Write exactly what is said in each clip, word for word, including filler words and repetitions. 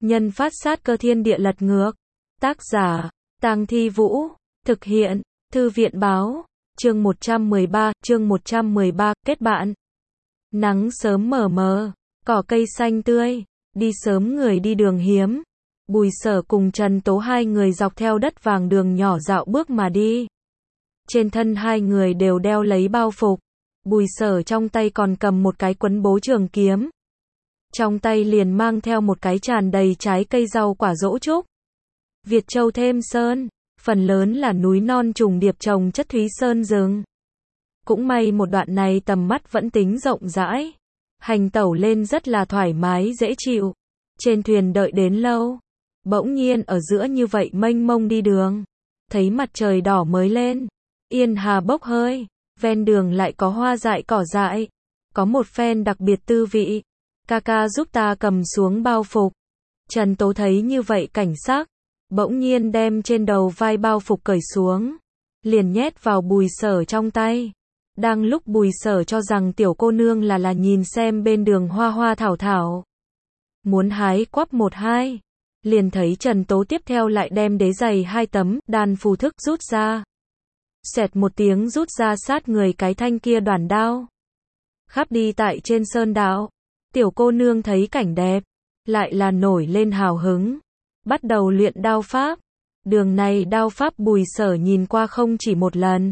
Nhân phát sát cơ thiên địa lật ngược. Tác giả, Tang Thi Vũ. Thực hiện, Thư viện báo. Chương một trăm mười ba, chương một trăm mười ba, kết bạn. Nắng sớm mờ mờ, cỏ cây xanh tươi, đi sớm người đi đường hiếm. Bùi Sở cùng Trần Tố hai người dọc theo đất vàng đường nhỏ dạo bước mà đi. Trên thân hai người đều đeo lấy bao phục. Bùi Sở trong tay còn cầm một cái quấn bố trường kiếm. Trong tay liền mang theo một cái tràn đầy trái cây rau quả dỗ trúc. Việt Châu thêm sơn, phần lớn là núi non trùng điệp trồng chất thúy sơn rừng. Cũng may một đoạn này tầm mắt vẫn tính rộng rãi. Hành tẩu lên rất là thoải mái dễ chịu. Trên thuyền đợi đến lâu. Bỗng nhiên ở giữa như vậy mênh mông đi đường. Thấy mặt trời đỏ mới lên. Yên hà bốc hơi. Ven đường lại có hoa dại cỏ dại. Có một phen đặc biệt tư vị. Ca ca giúp ta cầm xuống bao phục. Trần Tố thấy như vậy cảnh sắc. Bỗng nhiên đem trên đầu vai bao phục cởi xuống. Liền nhét vào Bùi Sở trong tay. Đang lúc Bùi Sở cho rằng tiểu cô nương là là nhìn xem bên đường hoa hoa thảo thảo. Muốn hái quắp một hai. Liền thấy Trần Tố tiếp theo lại đem đế giày hai tấm, đàn phù thức rút ra. Xẹt một tiếng rút ra sát người cái thanh kia đoàn đao. Khắp đi tại trên sơn đạo. Tiểu cô nương thấy cảnh đẹp. Lại là nổi lên hào hứng. Bắt đầu luyện đao pháp. Đường này đao pháp Bùi Sở nhìn qua không chỉ một lần.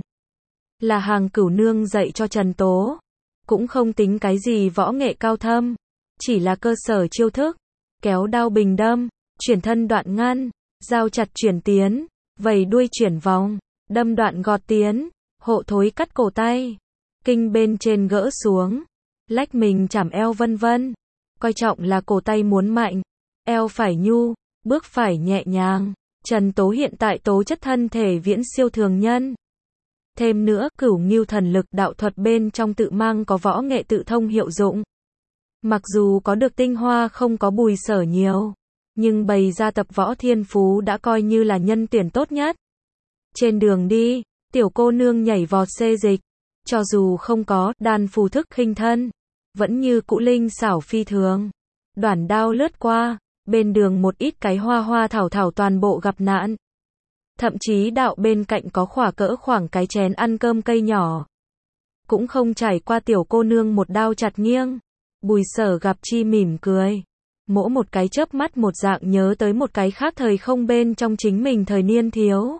Là hàng cửu nương dạy cho Trần Tố. Cũng không tính cái gì võ nghệ cao thâm. Chỉ là cơ sở chiêu thức. Kéo đao bình đâm. Chuyển thân đoạn ngăn. Giao chặt chuyển tiến. Vầy đuôi chuyển vòng. Đâm đoạn gọt tiến. Hộ thối cắt cổ tay. Kinh bên trên gỡ xuống. Lách mình chảm eo vân vân. Coi trọng là cổ tay muốn mạnh. Eo phải nhu. Bước phải nhẹ nhàng. Trần Tố hiện tại tố chất thân thể viễn siêu thường nhân. Thêm nữa, cửu ngưu thần lực đạo thuật bên trong tự mang có võ nghệ tự thông hiệu dụng. Mặc dù có được tinh hoa không có Bùi Sở nhiều, nhưng bày ra tập võ thiên phú đã coi như là nhân tuyển tốt nhất. Trên đường đi, tiểu cô nương nhảy vọt xê dịch. Cho dù không có đan phù thức khinh thân, vẫn như cũ linh xảo phi thường. Đoản đao lướt qua. Bên đường một ít cái hoa hoa thảo thảo toàn bộ gặp nạn. Thậm chí đạo bên cạnh có khỏa cỡ khoảng cái chén ăn cơm cây nhỏ. Cũng không trải qua tiểu cô nương một đao chặt nghiêng. Bùi Sở gặp chi mỉm cười. Mỗi một cái chớp mắt một dạng nhớ tới một cái khác thời không bên trong chính mình thời niên thiếu.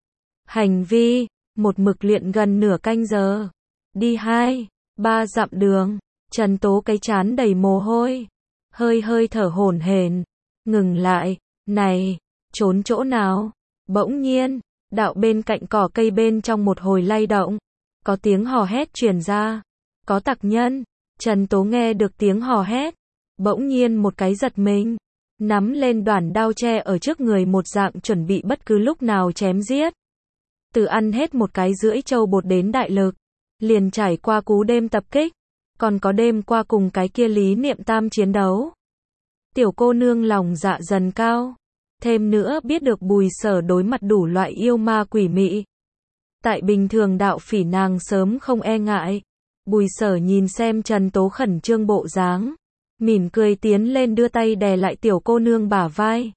Hành vi, một mực luyện gần nửa canh giờ. Đi hai, ba dặm đường. Trần Tố cái trán đầy mồ hôi. Hơi hơi thở hổn hển. Ngừng lại, này, trốn chỗ nào? Bỗng nhiên, đạo bên cạnh cỏ cây bên trong một hồi lay động. Có tiếng hò hét truyền ra. Có tặc nhân. Trần Tố nghe được tiếng hò hét. Bỗng nhiên một cái giật mình. Nắm lên đoản đao tre ở trước người một dạng chuẩn bị bất cứ lúc nào chém giết. Từ ăn hết một cái rưỡi trâu bột đến đại lực. Liền trải qua cú đêm tập kích. Còn có đêm qua cùng cái kia Lý Niệm Tam chiến đấu. Tiểu cô nương lòng dạ dần cao. Thêm nữa biết được Bùi Sở đối mặt đủ loại yêu ma quỷ mị. Tại bình thường đạo phỉ nàng sớm không e ngại. Bùi Sở nhìn xem Trần Tố khẩn trương bộ dáng. Mỉm cười tiến lên đưa tay đè lại tiểu cô nương bả vai.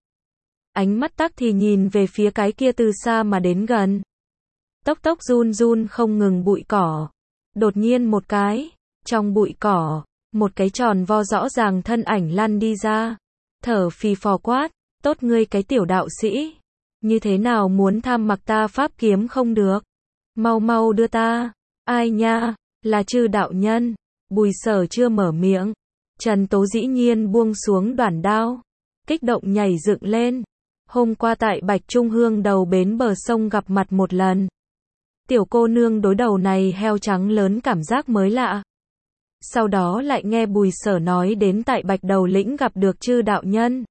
Ánh mắt tắc thì nhìn về phía cái kia từ xa mà đến gần. Tốc tốc run run không ngừng bụi cỏ. Đột nhiên một cái. Trong bụi cỏ. Một cái tròn vo rõ ràng thân ảnh lăn đi ra. Thở phì phò quát. Tốt ngươi cái tiểu đạo sĩ. Như thế nào muốn tham mặc ta pháp kiếm không được. Mau mau đưa ta. Ai nha. Là Chư đạo nhân. Bùi Sở chưa mở miệng. Trần Tố dĩ nhiên buông xuống đoản đao. Kích động nhảy dựng lên. Hôm qua tại Bạch Trung Hương đầu bến bờ sông gặp mặt một lần. Tiểu cô nương đối đầu này heo trắng lớn cảm giác mới lạ. Sau đó lại nghe Bùi Sở nói đến tại Bạch Đầu Lĩnh gặp được Chư đạo nhân.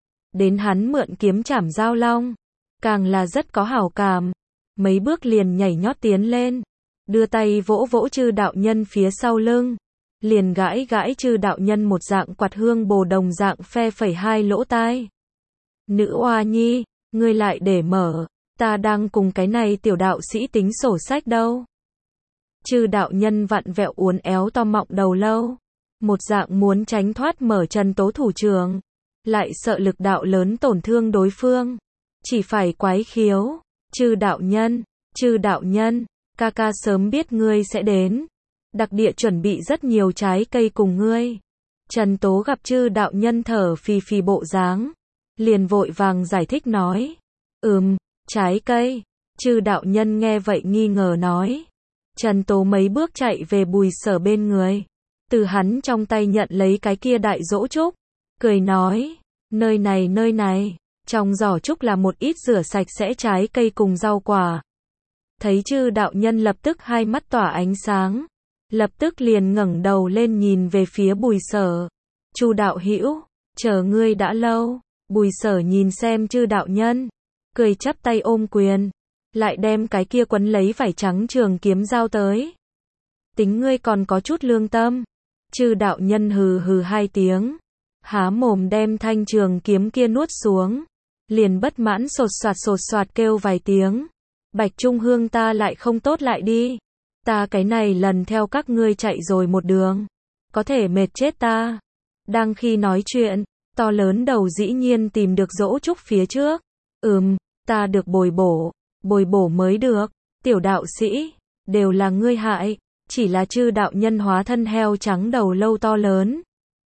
Đến hắn mượn kiếm chảm giao long. Càng là rất có hảo cảm. Mấy bước liền nhảy nhót tiến lên. Đưa tay vỗ vỗ Chư đạo nhân phía sau lưng. Liền gãi gãi Chư đạo nhân một dạng quạt hương bồ đồng dạng phe phẩy hai lỗ tai. Nữ oa nhi, ngươi lại để mở. Ta đang cùng cái này tiểu đạo sĩ tính sổ sách đâu. Chư đạo nhân vặn vẹo uốn éo to mọng đầu lâu. Một dạng muốn tránh thoát mở Trần Tố thủ trường. lại sợ lực đạo lớn tổn thương đối phương, chỉ phải quái khiếu, chư đạo nhân, chư đạo nhân, ca ca sớm biết ngươi sẽ đến, đặc địa chuẩn bị rất nhiều trái cây cùng ngươi. Trần Tố gặp chư đạo nhân thở phì phì bộ dáng, liền vội vàng giải thích nói, ừm, trái cây, chư đạo nhân nghe vậy nghi ngờ nói. Trần Tố mấy bước chạy về Bùi Sở bên người, từ hắn trong tay nhận lấy cái kia đại giỗ trúc, cười nói, nơi này nơi này, trong giỏ trúc là một ít rửa sạch sẽ trái cây cùng rau quả. Thấy chư đạo nhân lập tức hai mắt tỏa ánh sáng, lập tức liền ngẩng đầu lên nhìn về phía Bùi Sở. Chu đạo hữu, chờ ngươi đã lâu. Bùi Sở nhìn xem chư đạo nhân, cười chắp tay ôm quyền, lại đem cái kia quấn lấy vải trắng trường kiếm giao tới. Tính ngươi còn có chút lương tâm. Chư đạo nhân hừ hừ hai tiếng, há mồm đem thanh trường kiếm kia nuốt xuống, liền bất mãn sột soạt sột soạt kêu vài tiếng. Bạch Trung Hương ta lại không tốt lại đi. Ta cái này lần theo các ngươi chạy rồi một đường, có thể mệt chết ta. Đang khi nói chuyện, to lớn đầu dĩ nhiên tìm được dỗ trúc phía trước. Ừm, ta được bồi bổ, bồi bổ mới được. Tiểu đạo sĩ, đều là ngươi hại, chỉ là chư đạo nhân hóa thân heo trắng đầu lâu to lớn.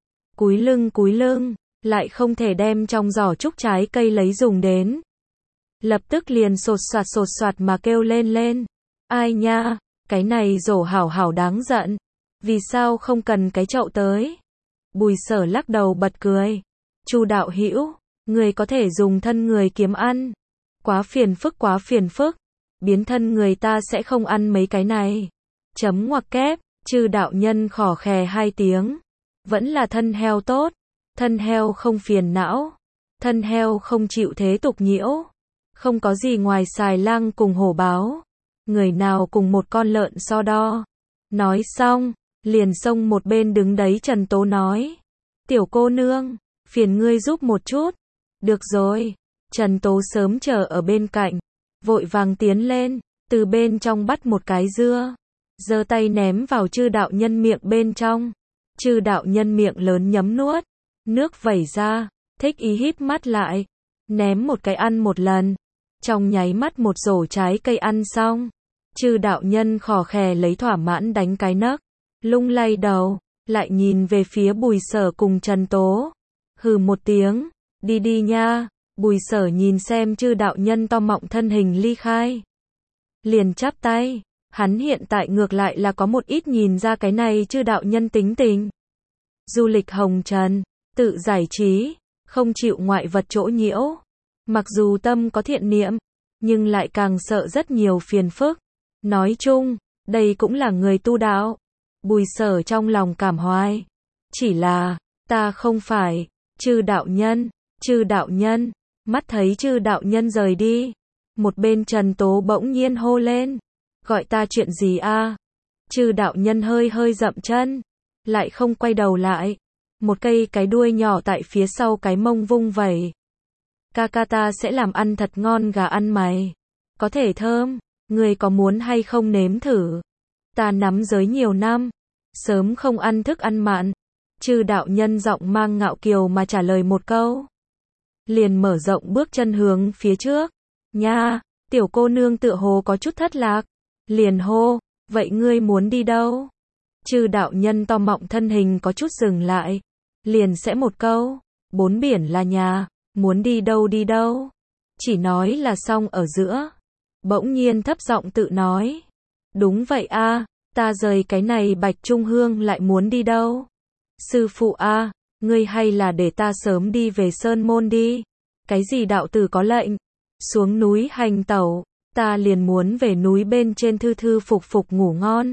Cúi lưng cúi lưng, lại không thể đem trong giỏ trúc trái cây lấy dùng đến. Lập tức liền sột soạt sột soạt mà kêu lên lên. Ai nha, cái này rổ hảo hảo đáng giận. Vì sao không cần cái chậu tới? Bùi Sở lắc đầu bật cười. Chu đạo hữu, người có thể dùng thân người kiếm ăn. Quá phiền phức quá phiền phức. Biến thân người ta sẽ không ăn mấy cái này. Chấm ngoặc kép, chư đạo nhân khỏ khè hai tiếng. Vẫn là thân heo tốt. Thân heo không phiền não. Thân heo không chịu thế tục nhiễu. Không có gì ngoài xài lang cùng hổ báo. Người nào cùng một con lợn so đo. Nói xong, liền xông một bên đứng đấy Trần Tố nói. Tiểu cô nương, phiền ngươi giúp một chút. Được rồi. Trần Tố sớm chờ ở bên cạnh, vội vàng tiến lên, từ bên trong bắt một cái dưa, giơ tay ném vào chư đạo nhân miệng bên trong. Chư đạo nhân miệng lớn nhấm nuốt, nước vẩy ra, thích ý híp mắt lại, ném một cái ăn một lần. Trong nháy mắt một rổ trái cây ăn xong, chư đạo nhân khò khè lấy thỏa mãn đánh cái nấc, lung lay đầu, lại nhìn về phía Bùi Sở cùng Trần Tố. Hừ một tiếng, đi đi nha. Bùi Sở nhìn xem chư đạo nhân to mọng thân hình ly khai, liền chắp tay. Hắn hiện tại ngược lại là có một ít nhìn ra cái này chư đạo nhân tính tình. Du lịch hồng trần, tự giải trí, không chịu ngoại vật chỗ nhiễu. Mặc dù tâm có thiện niệm, nhưng lại càng sợ rất nhiều phiền phức. Nói chung, đây cũng là người tu đạo. Bùi Sở trong lòng cảm hoài. Chỉ là, ta không phải, chư đạo nhân, chư đạo nhân. Mắt thấy chư đạo nhân rời đi, một bên Trần Tố bỗng nhiên hô lên. Gọi ta chuyện gì a? Chư đạo nhân hơi hơi dậm chân, lại không quay đầu lại. Một cây cái đuôi nhỏ tại phía sau cái mông vung vẩy. Ca ca ta sẽ làm ăn thật ngon gà ăn mày. Có thể thơm, người có muốn hay không nếm thử? Ta nắm giới nhiều năm, sớm không ăn thức ăn mặn. Chư đạo nhân giọng mang ngạo kiều mà trả lời một câu. Liền mở rộng bước chân hướng phía trước. Nha, tiểu cô nương tựa hồ có chút thất lạc. Liền hô, vậy ngươi muốn đi đâu? Chư đạo nhân to mọng thân hình có chút dừng lại. Liền sẽ một câu, bốn biển là nhà, muốn đi đâu đi đâu. Chỉ nói là xong ở giữa. Bỗng nhiên thấp giọng tự nói. Đúng vậy a, ta rời cái này Bạch Trung Hương lại muốn đi đâu? Sư phụ a, ngươi hay là để ta sớm đi về Sơn Môn đi. Cái gì đạo tử có lệnh, xuống núi hành tẩu, ta liền muốn về núi bên trên thư thư phục phục ngủ ngon.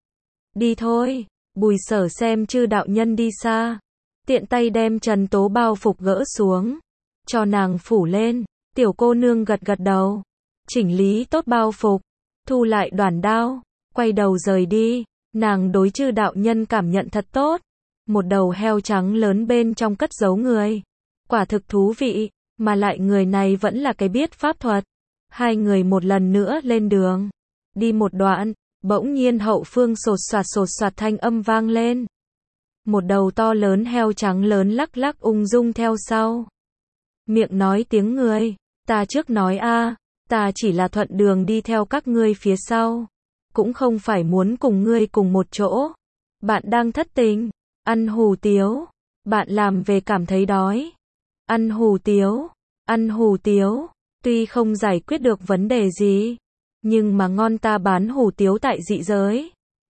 Đi thôi. Bùi Sở xem chư đạo nhân đi xa, tiện tay đem Trần Tố bao phục gỡ xuống, cho nàng phủ lên. Tiểu cô nương gật gật đầu, chỉnh lý tốt bao phục, thu lại đoản đao, quay đầu rời đi. Nàng đối chư đạo nhân cảm nhận thật tốt. Một đầu heo trắng lớn bên trong cất giấu người, quả thực thú vị, mà lại người này vẫn là cái biết pháp thuật. Hai người một lần nữa lên đường, đi một đoạn, bỗng nhiên hậu phương sột soạt sột soạt thanh âm vang lên. Một đầu to lớn heo trắng lớn lắc lắc ung dung theo sau. Miệng nói tiếng người. Ta trước nói a, ta chỉ là thuận đường đi theo các ngươi phía sau. Cũng không phải muốn cùng ngươi cùng một chỗ. Bạn đang thất tình. Ăn hủ tiếu. Bạn làm về cảm thấy đói. Ăn hủ tiếu. Ăn hủ tiếu. Tuy không giải quyết được vấn đề gì. Nhưng mà ngon, ta bán hủ tiếu tại dị giới.